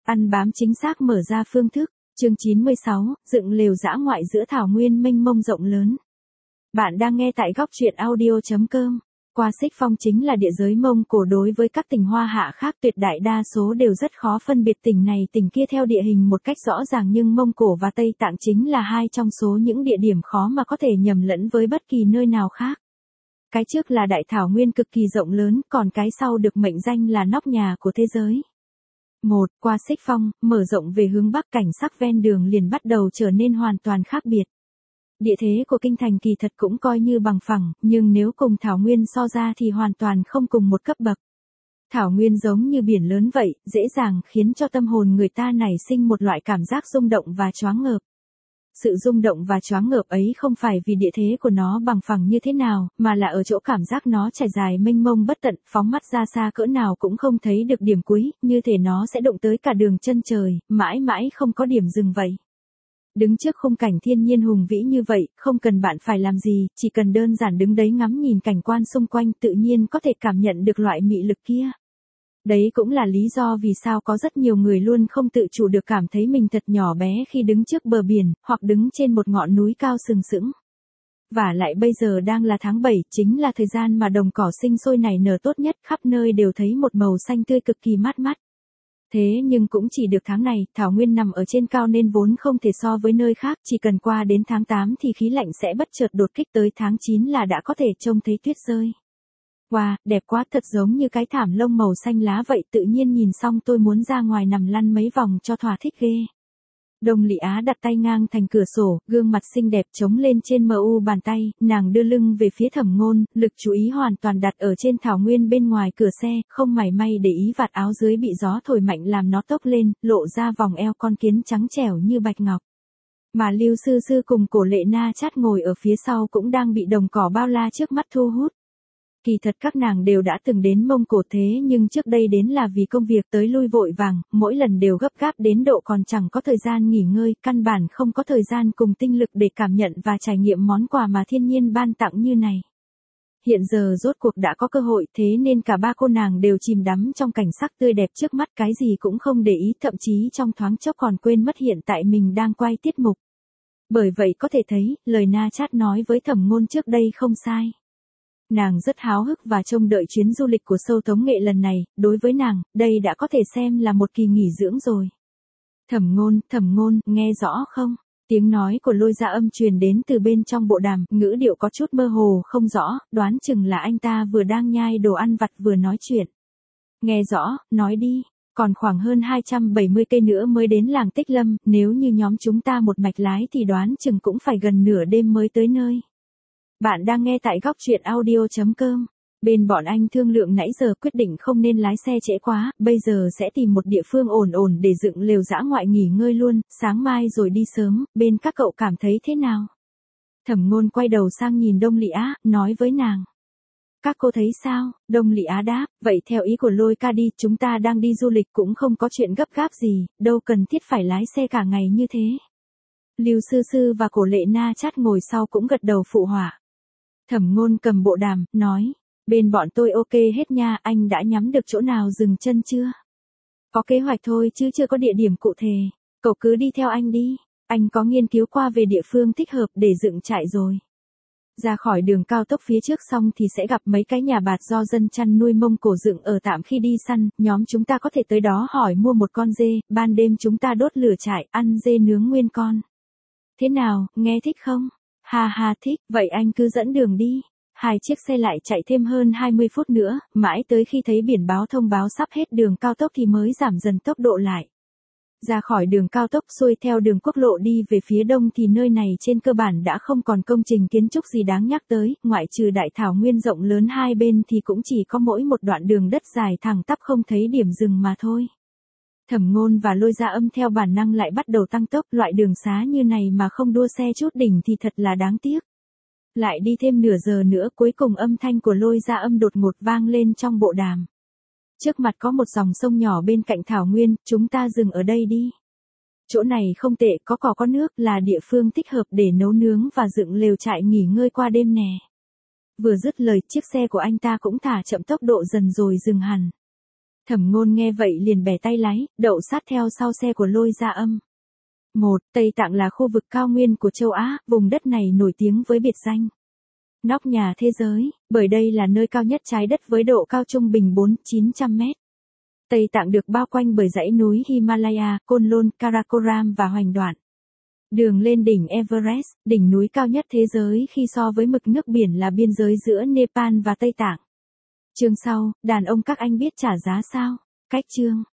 Ăn bám chính xác mở ra phương thức. Chương 96, dựng lều dã ngoại giữa thảo nguyên mênh mông rộng lớn. Bạn đang nghe tại góc truyện audio.com. Qua Xích Phong chính là địa giới Mông Cổ, đối với các tỉnh Hoa Hạ khác tuyệt đại đa số đều rất khó phân biệt tỉnh này tỉnh kia theo địa hình một cách rõ ràng, nhưng Mông Cổ và Tây Tạng chính là hai trong số những địa điểm khó mà có thể nhầm lẫn với bất kỳ nơi nào khác. Cái trước là đại thảo nguyên cực kỳ rộng lớn, còn cái sau được mệnh danh là nóc nhà của thế giới. Qua Xích Phong, mở rộng về hướng Bắc, cảnh sắc ven đường liền bắt đầu trở nên hoàn toàn khác biệt. Địa thế của kinh thành kỳ thật cũng coi như bằng phẳng, nhưng nếu cùng thảo nguyên so ra thì hoàn toàn không cùng một cấp bậc. Thảo nguyên giống như biển lớn vậy, dễ dàng khiến cho tâm hồn người ta nảy sinh một loại cảm giác rung động và choáng ngợp. Sự rung động và choáng ngợp ấy không phải vì địa thế của nó bằng phẳng như thế nào, mà là ở chỗ cảm giác nó trải dài mênh mông bất tận, phóng mắt ra xa cỡ nào cũng không thấy được điểm cuối, như thể nó sẽ đụng tới cả đường chân trời, mãi mãi không có điểm dừng vậy. Đứng trước khung cảnh thiên nhiên hùng vĩ như vậy, không cần bạn phải làm gì, chỉ cần đơn giản đứng đấy ngắm nhìn cảnh quan xung quanh, tự nhiên có thể cảm nhận được loại mị lực kia. Đấy cũng là lý do vì sao có rất nhiều người luôn không tự chủ được cảm thấy mình thật nhỏ bé khi đứng trước bờ biển, hoặc đứng trên một ngọn núi cao sừng sững. Vả lại bây giờ đang là tháng 7, chính là thời gian mà đồng cỏ sinh sôi nảy nở tốt nhất, khắp nơi đều thấy một màu xanh tươi cực kỳ mát mắt. Thế nhưng cũng chỉ được tháng này, thảo nguyên nằm ở trên cao nên vốn không thể so với nơi khác, chỉ cần qua đến tháng 8 thì khí lạnh sẽ bất chợt đột kích, tới tháng 9 là đã có thể trông thấy tuyết rơi. Wow, đẹp quá, thật giống như cái thảm lông màu xanh lá vậy, tự nhiên nhìn xong tôi muốn ra ngoài nằm lăn mấy vòng cho thỏa thích ghê. Đông Lị Á đặt tay ngang thành cửa sổ, gương mặt xinh đẹp chống lên trên mu bàn tay, nàng đưa lưng về phía Thẩm Ngôn, lực chú ý hoàn toàn đặt ở trên thảo nguyên bên ngoài cửa xe, không mảy may để ý vạt áo dưới bị gió thổi mạnh làm nó tốc lên, lộ ra vòng eo con kiến trắng trẻo như bạch ngọc. Mà Lưu Sư Sư cùng Cổ Lệ Na Chát ngồi ở phía sau cũng đang bị đồng cỏ bao la trước mắt thu hút. Kỳ thật các nàng đều đã từng đến Mông Cổ, thế nhưng trước đây đến là vì công việc tới lui vội vàng, mỗi lần đều gấp gáp đến độ còn chẳng có thời gian nghỉ ngơi, căn bản không có thời gian cùng tinh lực để cảm nhận và trải nghiệm món quà mà thiên nhiên ban tặng như này. Hiện giờ rốt cuộc đã có cơ hội, thế nên cả ba cô nàng đều chìm đắm trong cảnh sắc tươi đẹp trước mắt, cái gì cũng không để ý, thậm chí trong thoáng chốc còn quên mất hiện tại mình đang quay tiết mục. Bởi vậy có thể thấy, lời Na Chát nói với Thẩm Ngôn trước đây không sai. Nàng rất háo hức và trông đợi chuyến du lịch của Sâu Tống Nghệ lần này, đối với nàng, đây đã có thể xem là một kỳ nghỉ dưỡng rồi. Thẩm Ngôn, nghe rõ không? Tiếng nói của Lôi Gia Âm truyền đến từ bên trong bộ đàm, ngữ điệu có chút mơ hồ không rõ, đoán chừng là anh ta vừa đang nhai đồ ăn vặt vừa nói chuyện. Nghe rõ, nói đi, còn khoảng hơn 270 cây nữa mới đến làng Tích Lâm, nếu như nhóm chúng ta một mạch lái thì đoán chừng cũng phải gần nửa đêm mới tới nơi. Bạn đang nghe tại góc truyện audio.com. Bên bọn anh thương lượng nãy giờ quyết định không nên lái xe trễ quá, bây giờ sẽ tìm một địa phương ổn để dựng lều dã ngoại nghỉ ngơi luôn, sáng mai rồi đi sớm, bên các cậu cảm thấy thế nào? Thẩm Ngôn quay đầu sang nhìn Đông Lị Á, nói với nàng. Các cô thấy sao? Đông Lị Á đáp, vậy theo ý của Lôi ca đi, chúng ta đang đi du lịch cũng không có chuyện gấp gáp gì, đâu cần thiết phải lái xe cả ngày như thế. Lưu Sư Sư và Cổ Lệ Na Chát ngồi sau cũng gật đầu phụ họa. Thẩm Ngôn cầm bộ đàm, nói, bên bọn tôi ok hết nha, anh đã nhắm được chỗ nào dừng chân chưa? Có kế hoạch thôi chứ chưa có địa điểm cụ thể, cậu cứ đi theo anh đi, anh có nghiên cứu qua về địa phương thích hợp để dựng trại rồi. Ra khỏi đường cao tốc phía trước xong thì sẽ gặp mấy cái nhà bạt do dân chăn nuôi Mông Cổ dựng ở tạm khi đi săn, nhóm chúng ta có thể tới đó hỏi mua một con dê, ban đêm chúng ta đốt lửa trại, ăn dê nướng nguyên con. Thế nào, nghe thích không? Ha thích, vậy anh cứ dẫn đường đi. Hai chiếc xe lại chạy thêm hơn 20 phút nữa, mãi tới khi thấy biển báo thông báo sắp hết đường cao tốc thì mới giảm dần tốc độ lại. Ra khỏi đường cao tốc xuôi theo đường quốc lộ đi về phía đông thì nơi này trên cơ bản đã không còn công trình kiến trúc gì đáng nhắc tới, ngoại trừ đại thảo nguyên rộng lớn hai bên thì cũng chỉ có mỗi một đoạn đường đất dài thẳng tắp không thấy điểm dừng mà thôi. Thẩm Ngôn và Lôi Gia Âm theo bản năng lại bắt đầu tăng tốc, loại đường xá như này mà không đua xe chút đỉnh thì thật là đáng tiếc. Lại đi thêm nửa giờ nữa, cuối cùng âm thanh của Lôi Gia Âm đột ngột vang lên trong bộ đàm. Trước mặt có một dòng sông nhỏ bên cạnh thảo nguyên, chúng ta dừng ở đây đi. Chỗ này không tệ, có cỏ có nước, là địa phương thích hợp để nấu nướng và dựng lều trại nghỉ ngơi qua đêm nè. Vừa dứt lời, chiếc xe của anh ta cũng thả chậm tốc độ dần rồi dừng hẳn. Thẩm Ngôn nghe vậy liền bẻ tay lái, đậu sát theo sau xe của Lôi Gia Âm. 1. Tây Tạng là khu vực cao nguyên của châu Á, vùng đất này nổi tiếng với biệt danh nóc nhà thế giới, bởi đây là nơi cao nhất trái đất với độ cao trung bình 400-900 mét. Tây Tạng được bao quanh bởi dãy núi Himalaya, Côn Lôn, Karakoram và Hoành Đoạn. Đường lên đỉnh Everest, đỉnh núi cao nhất thế giới khi so với mực nước biển là biên giới giữa Nepal và Tây Tạng. Chương sau, đàn ông các anh biết trả giá sao? Cách chương.